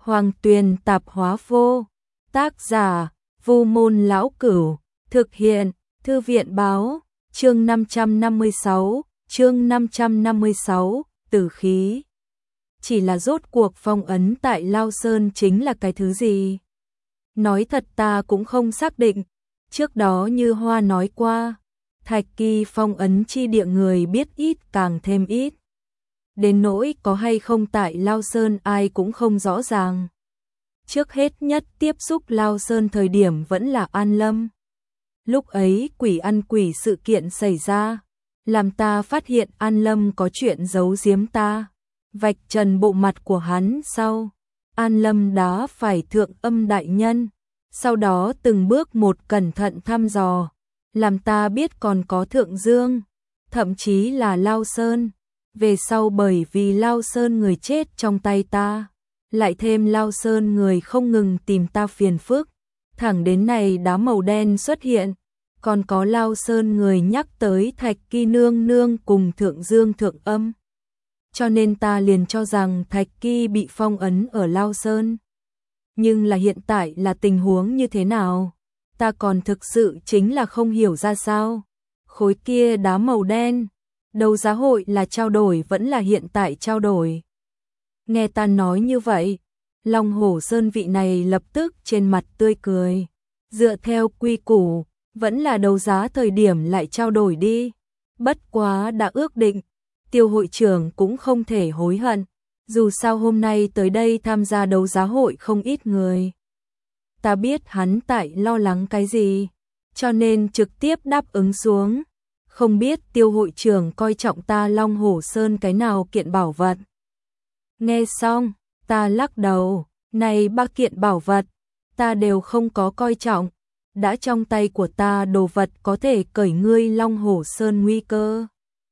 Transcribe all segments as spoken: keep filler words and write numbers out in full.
Hoàng Tuyền Tạp Hóa Vô. Tác giả: Vu Môn Lão Cửu. Thực hiện: Thư viện báo. Chương năm trăm năm mươi sáu, chương năm trăm năm mươi sáu, tử khí. Chỉ là rốt cuộc phong ấn tại Lao Sơn chính là cái thứ gì? Nói thật ta cũng không xác định. Trước đó như Hoa nói qua, Thạch Kỳ phong ấn chi địa người biết ít càng thêm ít. Đến nỗi có hay không tại Lao Sơn ai cũng không rõ ràng. Trước hết nhất tiếp xúc Lao Sơn thời điểm vẫn là An Lâm. Lúc ấy quỷ ăn quỷ sự kiện xảy ra, làm ta phát hiện An Lâm có chuyện giấu giếm ta. Vạch trần bộ mặt của hắn sau, An Lâm đã phải thượng âm đại nhân. Sau đó từng bước một cẩn thận thăm dò, làm ta biết còn có Thượng Dương, thậm chí là Lao Sơn. Về sau bởi vì Lao Sơn người chết trong tay ta, lại thêm Lao Sơn người không ngừng tìm ta phiền phức, thẳng đến này đá màu đen xuất hiện, còn có Lao Sơn người nhắc tới Thạch Kỳ nương nương cùng Thượng Dương thượng âm. Cho nên ta liền cho rằng Thạch Kỳ bị phong ấn ở Lao Sơn. Nhưng là hiện tại là tình huống như thế nào? Ta còn thực sự chính là không hiểu ra sao. Khối kia đá màu đen, đấu giá hội là trao đổi vẫn là hiện tại trao đổi? Nghe ta nói như vậy, Long Hổ Sơn vị này lập tức trên mặt tươi cười. Dựa theo quy củ, vẫn là đấu giá thời điểm lại trao đổi đi. Bất quá đã ước định, Tiêu hội trưởng cũng không thể hối hận. Dù sao hôm nay tới đây tham gia đấu giá hội không ít người. Ta biết hắn tại lo lắng cái gì, cho nên trực tiếp đáp ứng xuống. Không biết Tiêu hội trưởng coi trọng ta Long Hổ Sơn cái nào kiện bảo vật. Nghe xong, ta lắc đầu, này ba kiện bảo vật, ta đều không có coi trọng. Đã trong tay của ta đồ vật có thể cởi ngươi Long Hổ Sơn nguy cơ.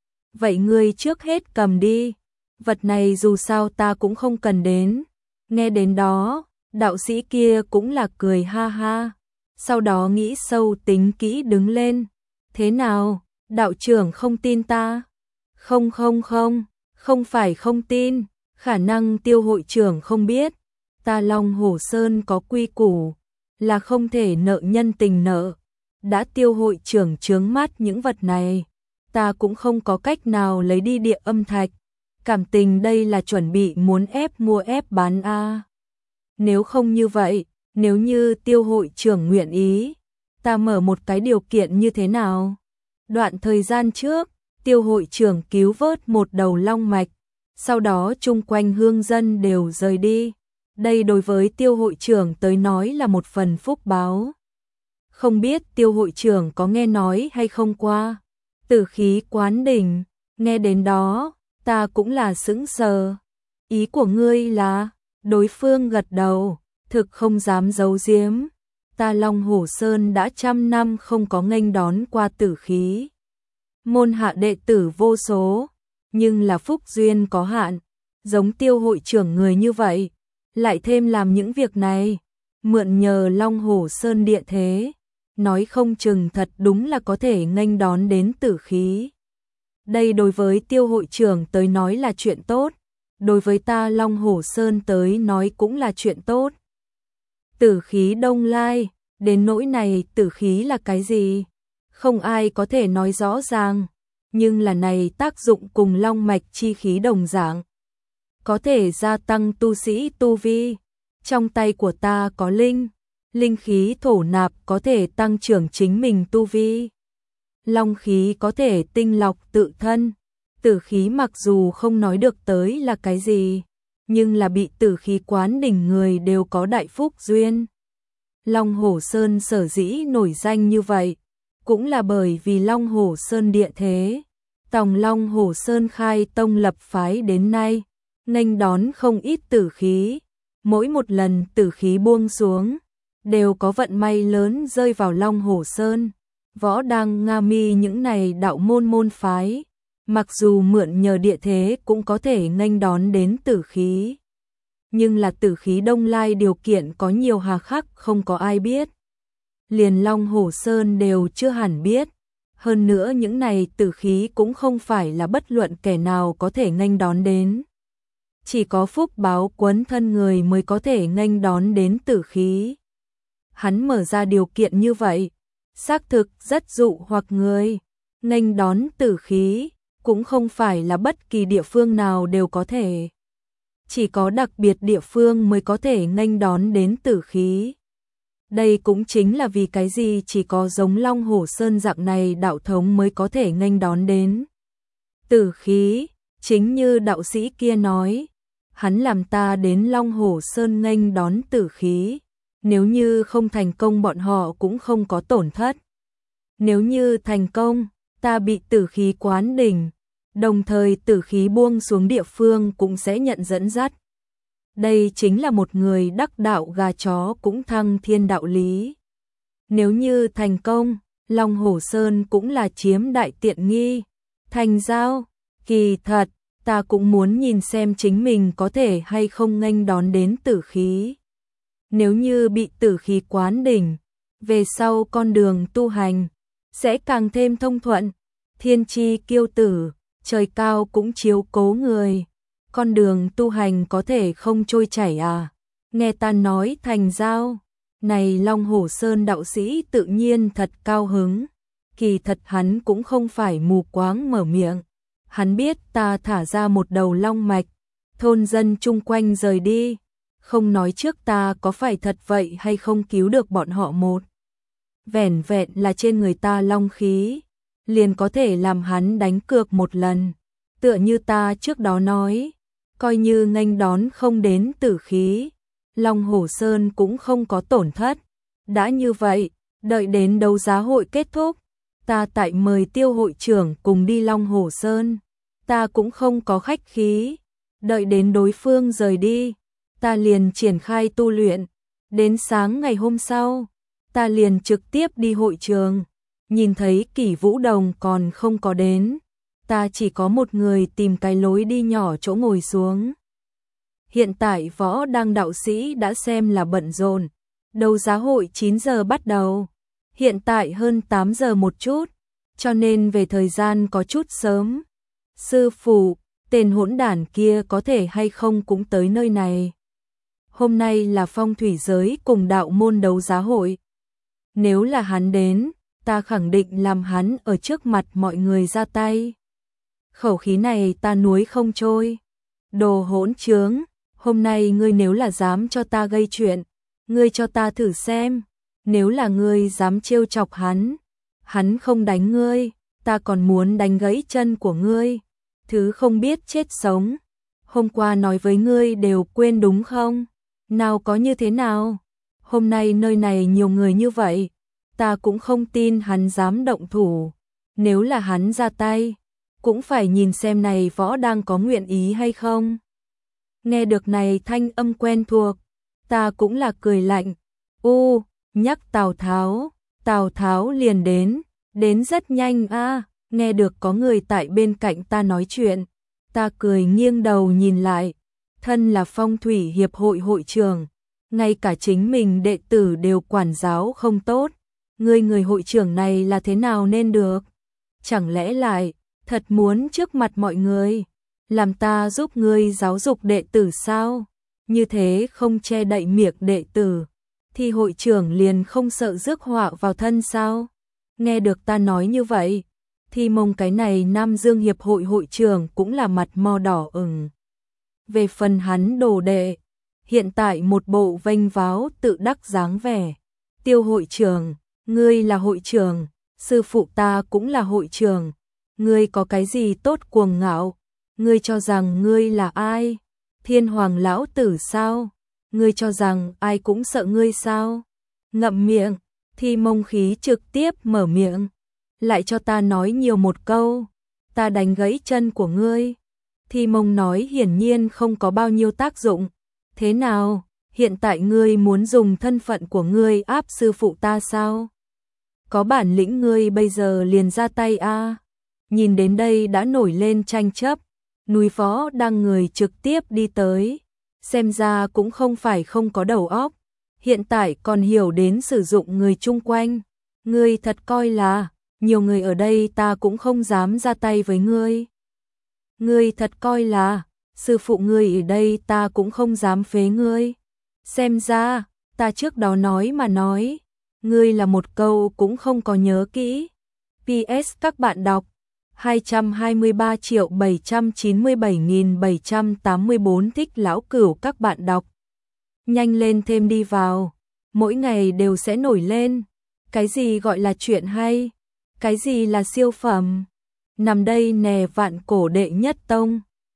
Vậy ngươi trước hết cầm đi. Vật này dù sao ta cũng không cần đến. Nghe đến đó, đạo sĩ kia cũng là cười ha ha. Sau đó nghĩ sâu tính kỹ đứng lên. Thế nào, đạo trưởng không tin ta? Không không không, không phải không tin. Khả năng Tiêu hội trưởng không biết. Ta Long Hổ Sơn có quy củ, là không thể nợ nhân tình nợ. Đã Tiêu hội trưởng chướng mắt những vật này, ta cũng không có cách nào lấy đi địa âm thạch. Cảm tình đây là chuẩn bị muốn ép mua ép bán a. À. Nếu không như vậy, nếu như Tiêu hội trưởng nguyện ý, ta mở một cái điều kiện như thế nào? Đoạn thời gian trước, Tiêu hội trưởng cứu vớt một đầu long mạch, sau đó chung quanh hương dân đều rời đi. Đây đối với Tiêu hội trưởng tới nói là một phần phúc báo. Không biết Tiêu hội trưởng có nghe nói hay không qua? Tử khí quán đỉnh, nghe đến đó, ta cũng là sững sờ. Ý của ngươi là? Đối phương gật đầu, thực không dám giấu giếm. Ta Long Hổ Sơn đã trăm năm không có nghênh đón qua tử khí. Môn hạ đệ tử vô số, nhưng là phúc duyên có hạn. Giống Tiêu hội trưởng người như vậy, lại thêm làm những việc này, mượn nhờ Long Hổ Sơn địa thế, nói không chừng thật đúng là có thể nghênh đón đến tử khí. Đây đối với Tiêu hội trưởng tới nói là chuyện tốt, đối với ta Long Hổ Sơn tới nói cũng là chuyện tốt. Tử khí đông lai, đến nỗi này tử khí là cái gì? Không ai có thể nói rõ ràng, nhưng là này tác dụng cùng long mạch chi khí đồng dạng. Có thể gia tăng tu sĩ tu vi. Trong tay của ta có linh, linh khí thổ nạp có thể tăng trưởng chính mình tu vi. Long khí có thể tinh lọc tự thân. Tử khí mặc dù không nói được tới là cái gì, nhưng là bị tử khí quán đỉnh người đều có đại phúc duyên. Long Hổ Sơn sở dĩ nổi danh như vậy, cũng là bởi vì Long Hổ Sơn địa thế. Tòng Long Hổ Sơn khai tông lập phái đến nay, nghênh đón không ít tử khí. Mỗi một lần tử khí buông xuống, đều có vận may lớn rơi vào Long Hổ Sơn. Võ Đăng Nga Mi những này đạo môn môn phái, mặc dù mượn nhờ địa thế cũng có thể nghênh đón đến tử khí. Nhưng là tử khí đông lai điều kiện có nhiều hà khắc không có ai biết. Liền Long Hổ Sơn đều chưa hẳn biết. Hơn nữa những này tử khí cũng không phải là bất luận kẻ nào có thể nghênh đón đến. chỉ có phúc báo quấn thân người mới có thể nghênh đón đến tử khí. Hắn mở ra điều kiện như vậy, xác thực rất dụ hoặc người, nghênh đón tử khí, cũng không phải là bất kỳ địa phương nào đều có thể. Chỉ có đặc biệt địa phương mới có thể nghênh đón đến tử khí. Đây cũng chính là vì cái gì chỉ có giống Long Hổ Sơn dạng này đạo thống mới có thể nghênh đón đến tử khí, chính như đạo sĩ kia nói, hắn làm ta đến Long Hổ Sơn nghênh đón tử khí, nếu như không thành công bọn họ cũng không có tổn thất. Nếu như thành công, ta bị tử khí quán đỉnh, đồng thời tử khí buông xuống địa phương cũng sẽ nhận dẫn dắt. Đây chính là một người đắc đạo gà chó cũng thăng thiên đạo lý. Nếu như thành công, Long Hổ Sơn cũng là chiếm đại tiện nghi. Thành giao, kỳ thật, ta cũng muốn nhìn xem chính mình có thể hay không nghênh đón đến tử khí. Nếu như bị tử khí quán đỉnh, về sau con đường tu hành sẽ càng thêm thông thuận. Thiên chi kiêu tử, trời cao cũng chiếu cố người. Con đường tu hành có thể không trôi chảy à? Nghe ta nói thành giao, này Long Hổ Sơn đạo sĩ tự nhiên thật cao hứng. Kỳ thật hắn cũng không phải mù quáng mở miệng. Hắn biết ta thả ra một đầu long mạch, thôn dân chung quanh rời đi. Không nói trước ta có phải thật vậy hay không cứu được bọn họ một. Vẻn vẹn là trên người ta long khí, liền có thể làm hắn đánh cược một lần. Tựa như ta trước đó nói, coi như nghênh đón không đến tử khí, Long Hổ Sơn cũng không có tổn thất. Đã như vậy, đợi đến đấu giá hội kết thúc, ta tại mời Tiêu hội trưởng cùng đi Long Hổ Sơn. Ta cũng không có khách khí, đợi đến đối phương rời đi, ta liền triển khai tu luyện. Đến sáng ngày hôm sau, ta liền trực tiếp đi hội trường, nhìn thấy Kỷ Vũ Đồng còn không có đến. Ta chỉ có một người tìm cái lối đi nhỏ chỗ ngồi xuống. Hiện tại Võ Đăng đạo sĩ đã xem là bận rộn. Đấu giá hội chín giờ bắt đầu. Hiện tại hơn tám giờ một chút, cho nên về thời gian có chút sớm. Sư phụ, tên hỗn đản kia có thể hay không cũng tới nơi này. Hôm nay là phong thủy giới cùng đạo môn đấu giá hội. Nếu là hắn đến, ta khẳng định làm hắn ở trước mặt mọi người ra tay. Khẩu khí này ta nuối không trôi. Đồ hỗn trướng, hôm nay ngươi nếu là dám cho ta gây chuyện, ngươi cho ta thử xem. Nếu là ngươi dám trêu chọc hắn, hắn không đánh ngươi, ta còn muốn đánh gãy chân của ngươi. Thứ không biết chết sống. Hôm qua nói với ngươi đều quên đúng không? Nào có như thế nào? Hôm nay nơi này nhiều người như vậy, ta cũng không tin hắn dám động thủ. Nếu là hắn ra tay, cũng phải nhìn xem này Võ đang có nguyện ý hay không. Nghe được này thanh âm quen thuộc, ta cũng là cười lạnh. U, nhắc Tào Tháo, Tào Tháo liền đến, đến rất nhanh a. À. Nghe được có người tại bên cạnh ta nói chuyện, ta cười nghiêng đầu nhìn lại. Thân là phong thủy hiệp hội hội trưởng, ngay cả chính mình đệ tử đều quản giáo không tốt. Ngươi người hội trưởng này là thế nào nên được? Chẳng lẽ lại thật muốn trước mặt mọi người làm ta giúp ngươi giáo dục đệ tử sao? Như thế không che đậy miệng đệ tử thì hội trưởng liền không sợ rước họa vào thân sao? Nghe được ta nói như vậy, thì mong cái này Nam Dương hiệp hội hội trưởng cũng là mặt mo đỏ ửng. Về phần hắn đồ đệ, hiện tại một bộ vênh váo tự đắc dáng vẻ. Tiêu hội trưởng, ngươi là hội trưởng, sư phụ ta cũng là hội trưởng, ngươi có cái gì tốt cuồng ngạo? Ngươi cho rằng ngươi là ai? Thiên hoàng lão tử sao? Ngươi cho rằng ai cũng sợ ngươi sao? Ngậm miệng, thì mông khí trực tiếp mở miệng. Lại cho ta nói nhiều một câu, ta đánh gãy chân của ngươi. Thì mông nói hiển nhiên không có bao nhiêu tác dụng. Thế nào, hiện tại ngươi muốn dùng thân phận của ngươi áp sư phụ ta sao? Có bản lĩnh ngươi bây giờ liền ra tay a. À. Nhìn đến đây đã nổi lên tranh chấp, núi Võ đang người trực tiếp đi tới. Xem ra cũng không phải không có đầu óc, hiện tại còn hiểu đến sử dụng người chung quanh. Ngươi thật coi là nhiều người ở đây ta cũng không dám ra tay với ngươi. Ngươi thật coi là sư phụ ngươi ở đây ta cũng không dám phế ngươi. Xem ra, ta trước đó nói mà nói, ngươi là một câu cũng không có nhớ kỹ. pê ét các bạn đọc hai trăm hai mươi ba triệu bảy trăm chín mươi bảy nghìn bảy trăm tám mươi tư thích lão cửu các bạn đọc. Nhanh lên thêm đi vào, mỗi ngày đều sẽ nổi lên. Cái gì gọi là chuyện hay? Cái gì là siêu phẩm? Nằm đây nè vạn cổ đệ nhất tông.